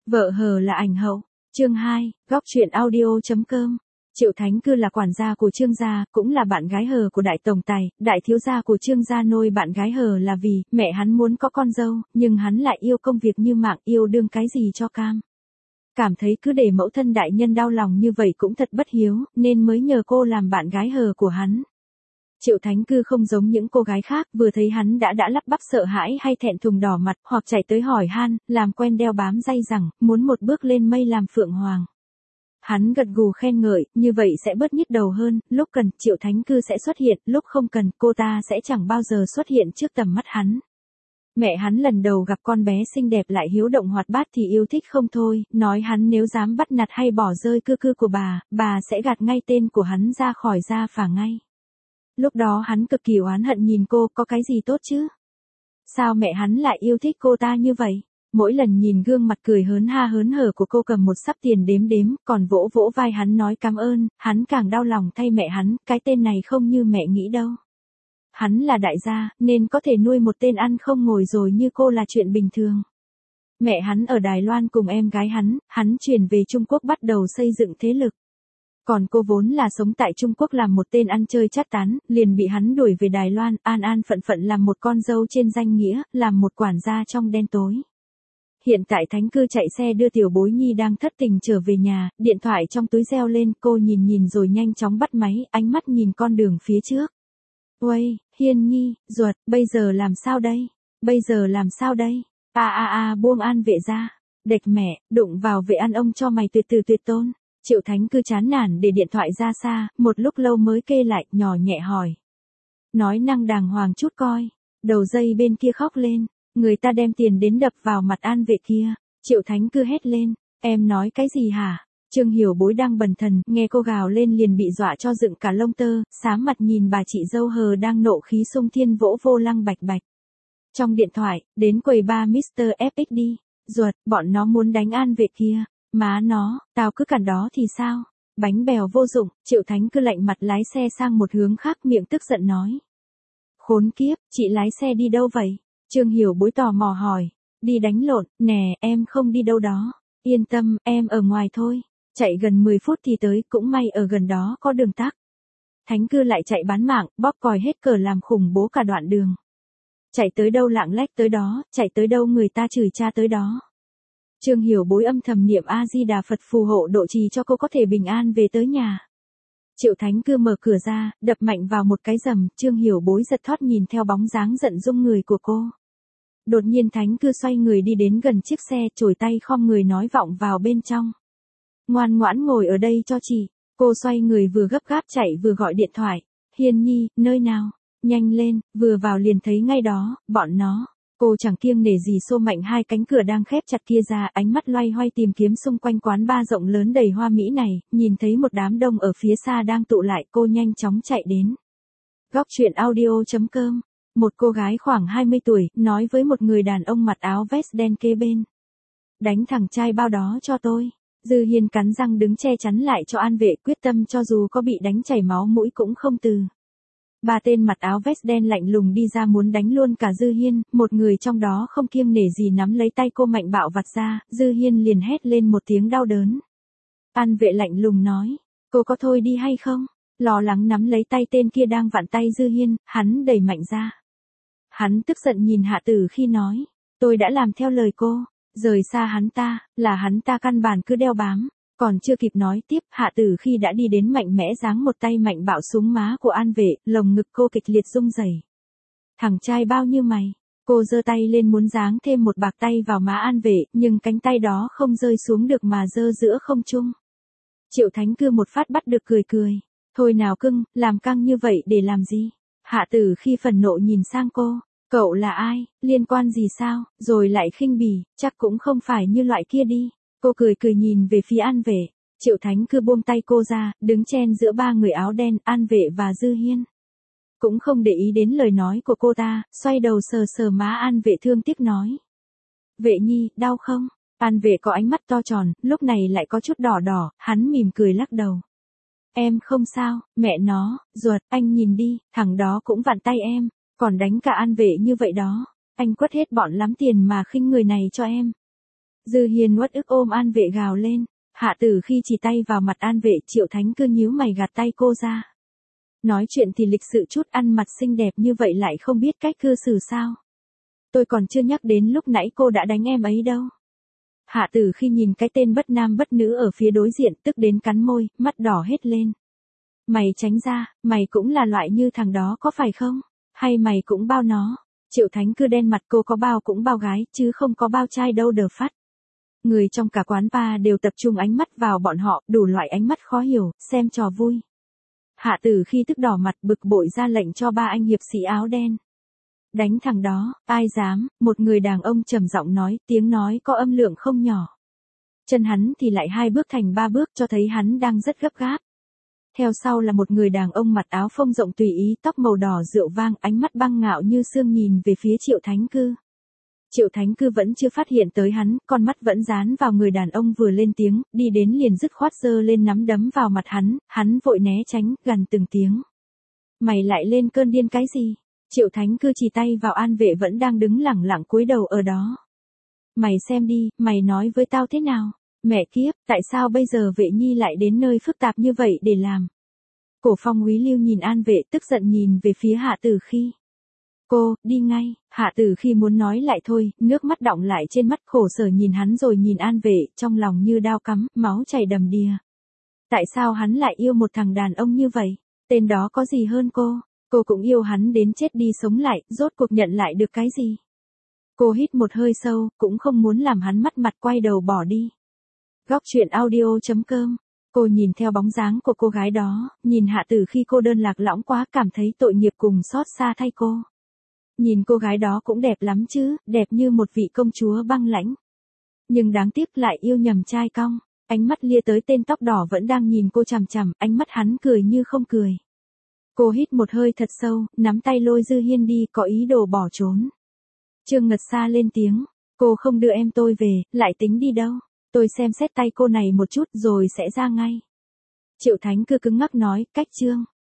Vợ hờ là ảnh hậu. Chương 2, góc truyện audio.com. Triệu Thánh Cư là quản gia của Trương gia, cũng là bạn gái hờ của đại tổng tài, đại thiếu gia của Trương gia nuôi bạn gái hờ là vì mẹ hắn muốn có con dâu, nhưng hắn lại yêu công việc như mạng, yêu đương cái gì cho cam. Cảm thấy cứ để mẫu thân đại nhân đau lòng như vậy cũng thật bất hiếu, nên mới nhờ cô làm bạn gái hờ của hắn. Triệu Thánh Cư không giống những cô gái khác, vừa thấy hắn đã lắp bắp sợ hãi hay thẹn thùng đỏ mặt, hoặc chạy tới hỏi han, làm quen đeo bám dây rằng, muốn một bước lên mây làm phượng hoàng. Hắn gật gù khen ngợi, như vậy sẽ bớt nhức đầu hơn, lúc cần, Triệu Thánh Cư sẽ xuất hiện, lúc không cần, cô ta sẽ chẳng bao giờ xuất hiện trước tầm mắt hắn. Mẹ hắn lần đầu gặp con bé xinh đẹp lại hiếu động hoạt bát thì yêu thích không thôi, nói hắn nếu dám bắt nạt hay bỏ rơi cư của bà sẽ gạt ngay tên của hắn ra khỏi gia phả ngay. Lúc đó hắn cực kỳ oán hận nhìn cô, có cái gì tốt chứ? Sao mẹ hắn lại yêu thích cô ta như vậy? Mỗi lần nhìn gương mặt cười hớn hở của cô cầm một sắp tiền đếm, còn vỗ vỗ vai hắn nói cảm ơn, hắn càng đau lòng thay mẹ hắn, cái tên này không như mẹ nghĩ đâu. Hắn là đại gia, nên có thể nuôi một tên ăn không ngồi rồi như cô là chuyện bình thường. Mẹ hắn ở Đài Loan cùng em gái hắn chuyển về Trung Quốc bắt đầu xây dựng thế lực. Còn cô vốn là sống tại Trung Quốc làm một tên ăn chơi chát tán, liền bị hắn đuổi về Đài Loan, an phận làm một con dâu trên danh nghĩa, làm một quản gia trong đen tối. Hiện tại Thánh Cư chạy xe đưa tiểu bối nhi đang thất tình trở về nhà, điện thoại trong túi reo lên, cô nhìn rồi nhanh chóng bắt máy, ánh mắt nhìn con đường phía trước. Uây, Hiên Nhi, ruột, bây giờ làm sao đây? Buông An Vệ ra. Đệch mẹ, đụng vào Vệ An ông cho mày tuyệt tử tuyệt tôn. Triệu Thánh Cư chán nản để điện thoại ra xa, một lúc lâu mới kê lại, nhỏ nhẹ hỏi. Nói năng đàng hoàng chút coi. Đầu dây bên kia khóc lên, người ta đem tiền đến đập vào mặt An Vệ kia. Triệu Thánh Cư hét lên, em nói cái gì hả? Trương Hiểu Bối đang bần thần, nghe cô gào lên liền bị dọa cho dựng cả lông tơ, xám mặt nhìn bà chị dâu hờ đang nộ khí xung thiên vỗ vô lăng bạch bạch. Trong điện thoại, đến quầy ba Mr. FX đi, ruột, bọn nó muốn đánh An Vệ kia. Má nó, tao cứ cản đó thì sao? Bánh bèo vô dụng, Triệu Thánh Cư lạnh mặt lái xe sang một hướng khác, miệng tức giận nói. Khốn kiếp, chị lái xe đi đâu vậy? Trương Hiểu Bối tò mò hỏi. Đi đánh lộn, nè, em không đi đâu đó. Yên tâm, em ở ngoài thôi. Chạy gần 10 phút thì tới, cũng may ở gần đó có đường tắc. Thánh Cư lại chạy bán mạng, bóp còi hết cờ làm khủng bố cả đoạn đường. Chạy tới đâu lạng lách tới đó, chạy tới đâu người ta chửi cha tới đó. Trương Hiểu Bối âm thầm niệm A-di-đà Phật phù hộ độ trì cho cô có thể bình an về tới nhà. Triệu Thánh Cư mở cửa ra, đập mạnh vào một cái rầm, Trương Hiểu Bối giật thót nhìn theo bóng dáng giận dung người của cô. Đột nhiên Thánh Cư xoay người đi đến gần chiếc xe, chổi tay khom người nói vọng vào bên trong. Ngoan ngoãn ngồi ở đây cho chị. Cô xoay người vừa gấp gáp chạy vừa gọi điện thoại. Hiên Nhi, nơi nào? Nhanh lên, vừa vào liền thấy ngay đó, bọn nó. Cô chẳng kiêng nể gì xô mạnh hai cánh cửa đang khép chặt kia ra, ánh mắt loay hoay tìm kiếm xung quanh quán bar rộng lớn đầy hoa mỹ này, nhìn thấy một đám đông ở phía xa đang tụ lại, cô nhanh chóng chạy đến. Góc truyện audio.com. Một cô gái khoảng 20 tuổi, nói với một người đàn ông mặc áo vest đen kế bên. Đánh thằng trai bao đó cho tôi. Dư Hiên cắn răng đứng che chắn lại cho An Vệ, quyết tâm cho dù có bị đánh chảy máu mũi cũng không từ. Ba tên mặc áo vest đen lạnh lùng đi ra muốn đánh luôn cả Dư Hiên, một người trong đó không kiêng nể gì nắm lấy tay cô mạnh bạo vặt ra, Dư Hiên liền hét lên một tiếng đau đớn. An Vệ lạnh lùng nói, cô có thôi đi hay không? Lo lắng nắm lấy tay tên kia đang vặn tay Dư Hiên, hắn đẩy mạnh ra. Hắn tức giận nhìn Hạ Tử khi nói, tôi đã làm theo lời cô, rời xa hắn ta, là hắn ta căn bản cứ đeo bám. Còn chưa kịp nói tiếp, Hạ Tử khi đã đi đến mạnh mẽ giáng một tay mạnh bạo xuống má của An Vệ, lồng ngực cô kịch liệt rung rẩy. Thằng trai bao nhiêu mày? Cô giơ tay lên muốn giáng thêm một bạc tay vào má An Vệ, nhưng cánh tay đó không rơi xuống được mà giơ giữa không trung. Triệu Thánh Cư một phát bắt được cười. Thôi nào cưng, làm căng như vậy để làm gì? Hạ Tử khi phần nộ nhìn sang cô. Cậu là ai? Liên quan gì sao? Rồi lại khinh bỉ, chắc cũng không phải như loại kia đi. Cô cười nhìn về phía An Vệ. Triệu Thánh Cư buông tay cô ra, đứng chen giữa ba người áo đen, An Vệ và Dư Hiên. Cũng không để ý đến lời nói của cô ta, xoay đầu sờ má An Vệ thương tiếc nói. Vệ Nhi, đau không? An Vệ có ánh mắt to tròn, lúc này lại có chút đỏ, hắn mỉm cười lắc đầu. Em không sao, mẹ nó, ruột, anh nhìn đi, thằng đó cũng vặn tay em, còn đánh cả An Vệ như vậy đó. Anh quất hết bọn lắm tiền mà khinh người này cho em. Dư Hiên uất ức ôm An Vệ gào lên. Hạ Tử khi chỉ tay vào mặt An Vệ, Triệu Thánh cứ nhíu mày gạt tay cô ra. Nói chuyện thì lịch sự chút, ăn mặt xinh đẹp như vậy lại không biết cách cư xử sao. Tôi còn chưa nhắc đến lúc nãy cô đã đánh em ấy đâu. Hạ Tử khi nhìn cái tên bất nam bất nữ ở phía đối diện tức đến cắn môi, mắt đỏ hết lên. Mày tránh ra, mày cũng là loại như thằng đó có phải không? Hay mày cũng bao nó? Triệu Thánh cứ đen mặt, cô có bao cũng bao gái, chứ không có bao trai đâu đờ phát. Người trong cả quán bar đều tập trung ánh mắt vào bọn họ, đủ loại ánh mắt khó hiểu, xem trò vui. Hạ Tử khi tức đỏ mặt bực bội ra lệnh cho ba anh hiệp sĩ áo đen. Đánh thằng đó, ai dám, một người đàn ông trầm giọng nói, tiếng nói có âm lượng không nhỏ. Chân hắn thì lại 2 bước thành 3 bước cho thấy hắn đang rất gấp gáp. Theo sau là một người đàn ông mặc áo phông rộng tùy ý, tóc màu đỏ rượu vang, ánh mắt băng ngạo như sương nhìn về phía Triệu Thánh Cư. Triệu Thánh Cư vẫn chưa phát hiện tới hắn, con mắt vẫn dán vào người đàn ông vừa lên tiếng, đi đến liền dứt khoát giơ lên nắm đấm vào mặt hắn vội né tránh, gằn từng tiếng. Mày lại lên cơn điên cái gì? Triệu Thánh Cư chỉ tay vào An Vệ vẫn đang đứng lẳng lặng cúi đầu ở đó. Mày xem đi, mày nói với tao thế nào? Mẹ kiếp, tại sao bây giờ Vệ Nhi lại đến nơi phức tạp như vậy để làm? Cổ Phong Úy Lưu nhìn An Vệ tức giận nhìn về phía Hạ Tử khi. Cô, đi ngay, Hạ Tử khi muốn nói lại thôi, nước mắt đọng lại trên mắt, khổ sở nhìn hắn rồi nhìn An Vệ, trong lòng như đao cắm, máu chảy đầm đìa. Tại sao hắn lại yêu một thằng đàn ông như vậy? Tên đó có gì hơn cô cũng yêu hắn đến chết đi sống lại, rốt cuộc nhận lại được cái gì? Cô hít một hơi sâu, cũng không muốn làm hắn mất mặt quay đầu bỏ đi. Góc truyện audio.com. Cô nhìn theo bóng dáng của cô gái đó, nhìn Hạ Tử khi cô đơn lạc lõng quá, cảm thấy tội nghiệp cùng xót xa thay cô. Nhìn cô gái đó cũng đẹp lắm chứ, đẹp như một vị công chúa băng lãnh. Nhưng đáng tiếc lại yêu nhầm trai cong. Ánh mắt lia tới tên tóc đỏ vẫn đang nhìn cô chằm chằm, ánh mắt hắn cười như không cười. Cô hít một hơi thật sâu, nắm tay lôi Dư Hiên đi, có ý đồ bỏ trốn. Trương Ngật Sa lên tiếng, cô không đưa em tôi về, lại tính đi đâu? Tôi xem xét tay cô này một chút rồi sẽ ra ngay. Triệu Thánh cứ cứng ngắc nói, cách Trương.